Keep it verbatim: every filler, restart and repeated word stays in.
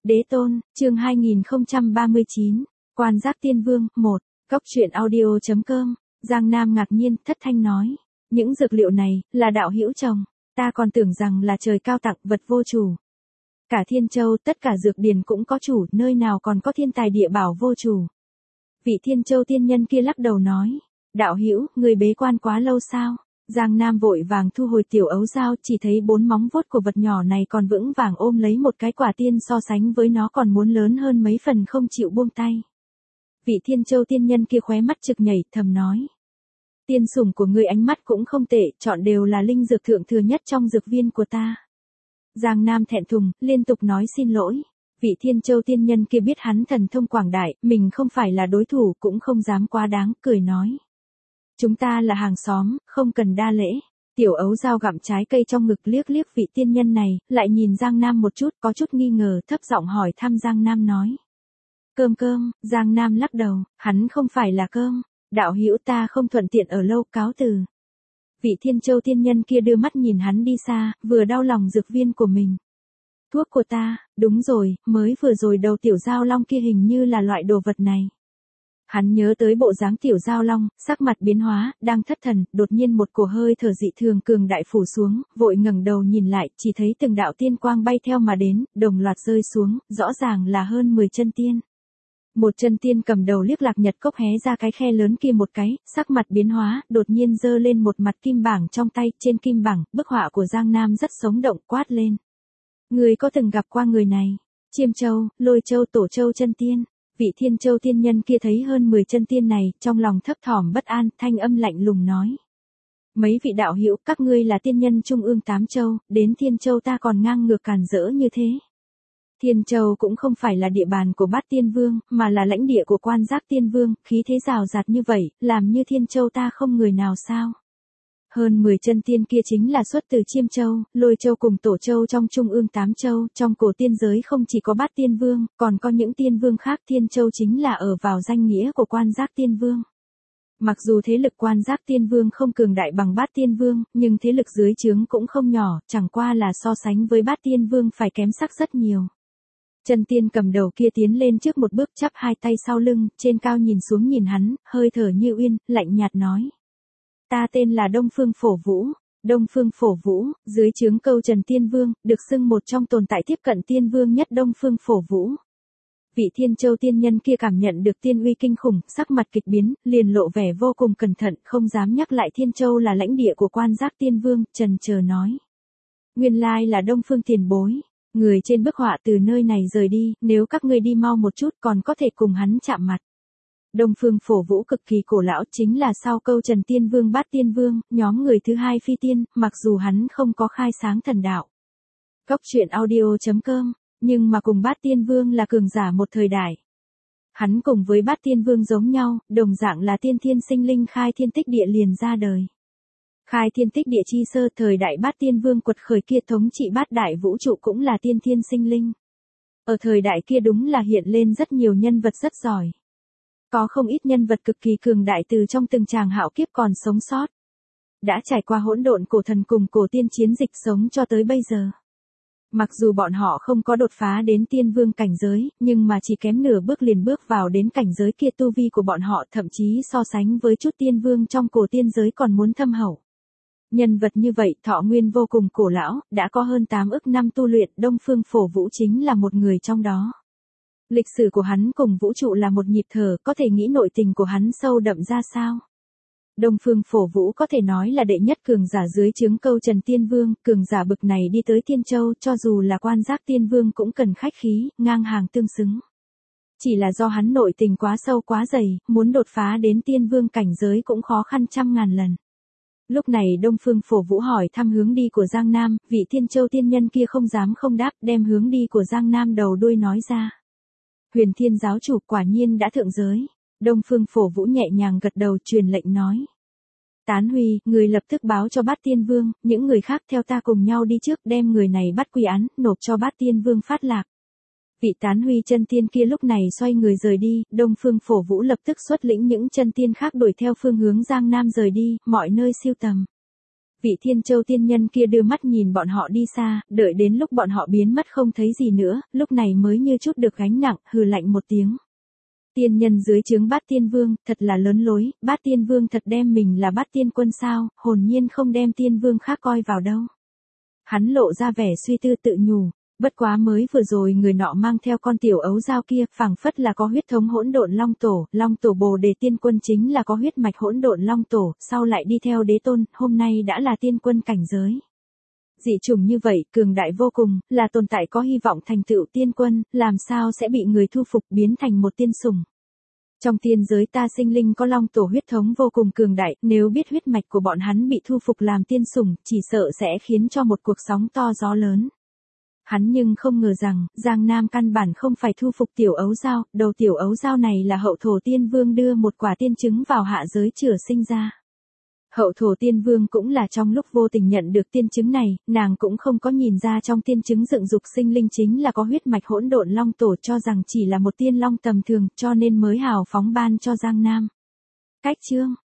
Đế tôn, chương hai nghìn không trăm ba mươi chín, Quan Giác Tiên Vương, một, Cốc truyện audio chấm com, Giang Nam ngạc nhiên, thất thanh nói. Những dược liệu này, là đạo hữu trồng, ta còn tưởng rằng là trời cao tặng vật vô chủ. Cả Thiên Châu, tất cả dược điền cũng có chủ, nơi nào còn có thiên tài địa bảo vô chủ. Vị Thiên Châu tiên nhân kia lắc đầu nói, đạo hữu, người bế quan quá lâu sao? Giang Nam vội vàng thu hồi tiểu ấu dao, chỉ thấy bốn móng vuốt của vật nhỏ này còn vững vàng ôm lấy một cái quả tiên, so sánh với nó còn muốn lớn hơn mấy phần, không chịu buông tay. Vị Thiên Châu tiên nhân kia khóe mắt trực nhảy, thầm nói. Tiên sủng của ngươi ánh mắt cũng không tệ, chọn đều là linh dược thượng thừa nhất trong dược viên của ta. Giang Nam thẹn thùng, liên tục nói xin lỗi. Vị Thiên Châu tiên nhân kia biết hắn thần thông quảng đại, mình không phải là đối thủ, cũng không dám quá đáng, cười nói. Chúng ta là hàng xóm, không cần đa lễ. Tiểu ấu dao gặm trái cây trong ngực, liếc liếc vị tiên nhân này, lại nhìn Giang Nam một chút, có chút nghi ngờ, thấp giọng hỏi thăm Giang Nam nói. Cơm cơm, Giang Nam lắc đầu, hắn không phải là cơm, đạo hữu ta không thuận tiện ở lâu, cáo từ. Vị Thiên Châu tiên nhân kia đưa mắt nhìn hắn đi xa, vừa đau lòng dược viên của mình. Thuốc của ta, đúng rồi, mới vừa rồi đầu tiểu giao long kia hình như là loại đồ vật này. Hắn nhớ tới bộ dáng tiểu giao long, sắc mặt biến hóa, đang thất thần, đột nhiên một cổ hơi thở dị thường cường đại phủ xuống, vội ngẩng đầu nhìn lại, chỉ thấy từng đạo tiên quang bay theo mà đến, đồng loạt rơi xuống, rõ ràng là hơn mười chân tiên. Một chân tiên cầm đầu liếc Lạc Nhật Cốc hé ra cái khe lớn kia một cái, sắc mặt biến hóa, đột nhiên giơ lên một mặt kim bảng trong tay, trên kim bảng, bức họa của Giang Nam rất sống động, quát lên. Người có từng gặp qua người này? Chiêm Châu, Lôi Châu, Tổ Châu chân tiên. Vị Thiên Châu tiên nhân kia thấy hơn mười chân tiên này, trong lòng thấp thỏm bất an, thanh âm lạnh lùng nói. Mấy vị đạo hữu, các ngươi là tiên nhân trung ương tám châu, đến Thiên Châu ta còn ngang ngược càn rỡ như thế. Thiên Châu cũng không phải là địa bàn của Bát Tiên Vương, mà là lãnh địa của Quan Giác Tiên Vương, khí thế rào rạt như vậy, làm như Thiên Châu ta không người nào sao? Hơn mười chân tiên kia chính là xuất từ Chiêm Châu, Lôi Châu cùng Tổ Châu trong trung ương tám châu, trong cổ tiên giới không chỉ có Bát Tiên Vương, còn có những tiên vương khác. Thiên Châu chính là ở vào danh nghĩa của Quan Giác Tiên Vương. Mặc dù thế lực Quan Giác Tiên Vương không cường đại bằng Bát Tiên Vương, nhưng thế lực dưới trướng cũng không nhỏ, chẳng qua là so sánh với Bát Tiên Vương phải kém sắc rất nhiều. Chân tiên cầm đầu kia tiến lên trước một bước, chắp hai tay sau lưng, trên cao nhìn xuống nhìn hắn, hơi thở như uyên, lạnh nhạt nói. Ta tên là Đông Phương Phổ Vũ, Đông Phương Phổ Vũ, dưới trướng Câu Trần Tiên Vương, được xưng một trong tồn tại tiếp cận Tiên Vương nhất Đông Phương Phổ Vũ. Vị Thiên Châu tiên nhân kia cảm nhận được tiên uy kinh khủng, sắc mặt kịch biến, liền lộ vẻ vô cùng cẩn thận, không dám nhắc lại Thiên Châu là lãnh địa của Quan Giác Tiên Vương, trần chờ nói. Nguyên lai là Đông Phương tiền bối, người trên bức họa từ nơi này rời đi, nếu các ngươi đi mau một chút còn có thể cùng hắn chạm mặt. Đông Phương Phổ Vũ cực kỳ cổ lão, chính là sau Câu Trần Tiên Vương Bát Tiên Vương, nhóm người thứ hai phi tiên, mặc dù hắn không có khai sáng thần đạo. Cốc truyện audio chấm com, nhưng mà cùng Bát Tiên Vương là cường giả một thời đại. Hắn cùng với Bát Tiên Vương giống nhau, đồng dạng là tiên thiên sinh linh khai thiên tích địa liền ra đời. Khai thiên tích địa chi sơ, thời đại Bát Tiên Vương quật khởi kia thống trị bát đại vũ trụ cũng là tiên thiên sinh linh. Ở thời đại kia đúng là hiện lên rất nhiều nhân vật rất giỏi. Có không ít nhân vật cực kỳ cường đại từ trong từng tràng hạo kiếp còn sống sót. Đã trải qua hỗn độn cổ thần cùng cổ tiên chiến dịch sống cho tới bây giờ. Mặc dù bọn họ không có đột phá đến tiên vương cảnh giới, nhưng mà chỉ kém nửa bước liền bước vào đến cảnh giới kia, tu vi của bọn họ thậm chí so sánh với chút tiên vương trong cổ tiên giới còn muốn thâm hậu. Nhân vật như vậy thọ nguyên vô cùng cổ lão, đã có hơn tám ức năm tu luyện, Đông Phương Phổ Vũ chính là một người trong đó. Lịch sử của hắn cùng vũ trụ là một nhịp thở, có thể nghĩ nội tình của hắn sâu đậm ra sao. Đông Phương Phổ Vũ có thể nói là đệ nhất cường giả dưới trướng Câu Trần Tiên Vương, cường giả bực này đi tới Thiên Châu, cho dù là Quan Giác Tiên Vương cũng cần khách khí, ngang hàng tương xứng. Chỉ là do hắn nội tình quá sâu quá dày, muốn đột phá đến Tiên Vương cảnh giới cũng khó khăn trăm ngàn lần. Lúc này Đông Phương Phổ Vũ hỏi thăm hướng đi của Giang Nam, vị Thiên Châu tiên nhân kia không dám không đáp, đem hướng đi của Giang Nam đầu đuôi nói ra. Huyền Thiên giáo chủ quả nhiên đã thượng giới. Đông Phương Phổ Vũ nhẹ nhàng gật đầu, truyền lệnh nói. Tán Huy, người lập tức báo cho Bát Tiên Vương, những người khác theo ta cùng nhau đi trước, đem người này bắt quy án, nộp cho Bát Tiên Vương phát lạc. Vị Tán Huy chân tiên kia lúc này xoay người rời đi, Đông Phương Phổ Vũ lập tức xuất lĩnh những chân tiên khác đuổi theo phương hướng Giang Nam rời đi, mọi nơi siêu tầm. Vị Thiên Châu tiên nhân kia đưa mắt nhìn bọn họ đi xa, đợi đến lúc bọn họ biến mất không thấy gì nữa, lúc này mới như chút được gánh nặng, hừ lạnh một tiếng. Tiên nhân dưới trướng Bát Tiên Vương, thật là lớn lối, Bát Tiên Vương thật đem mình là Bát Tiên Quân sao, hồn nhiên không đem Tiên Vương khác coi vào đâu. Hắn lộ ra vẻ suy tư tự nhủ, bất quá mới vừa rồi người nọ mang theo con tiểu ấu dao kia, phảng phất là có huyết thống hỗn độn Long Tổ, Long Tổ Bồ Đề Tiên Quân chính là có huyết mạch hỗn độn Long Tổ, sau lại đi theo đế tôn, hôm nay đã là tiên quân cảnh giới. Dị chủng như vậy, cường đại vô cùng, là tồn tại có hy vọng thành tựu tiên quân, làm sao sẽ bị người thu phục biến thành một tiên sủng. Trong tiên giới ta sinh linh có Long Tổ huyết thống vô cùng cường đại, nếu biết huyết mạch của bọn hắn bị thu phục làm tiên sủng, chỉ sợ sẽ khiến cho một cuộc sóng to gió lớn. Hắn nhưng không ngờ rằng, Giang Nam căn bản không phải thu phục tiểu ấu dao, đầu tiểu ấu dao này là hậu thổ tiên vương đưa một quả tiên trứng vào hạ giới chữa sinh ra. Hậu thổ tiên vương cũng là trong lúc vô tình nhận được tiên trứng này, nàng cũng không có nhìn ra trong tiên trứng dựng dục sinh linh chính là có huyết mạch hỗn độn Long Tổ, cho rằng chỉ là một tiên long tầm thường, cho nên mới hào phóng ban cho Giang Nam. Cách chương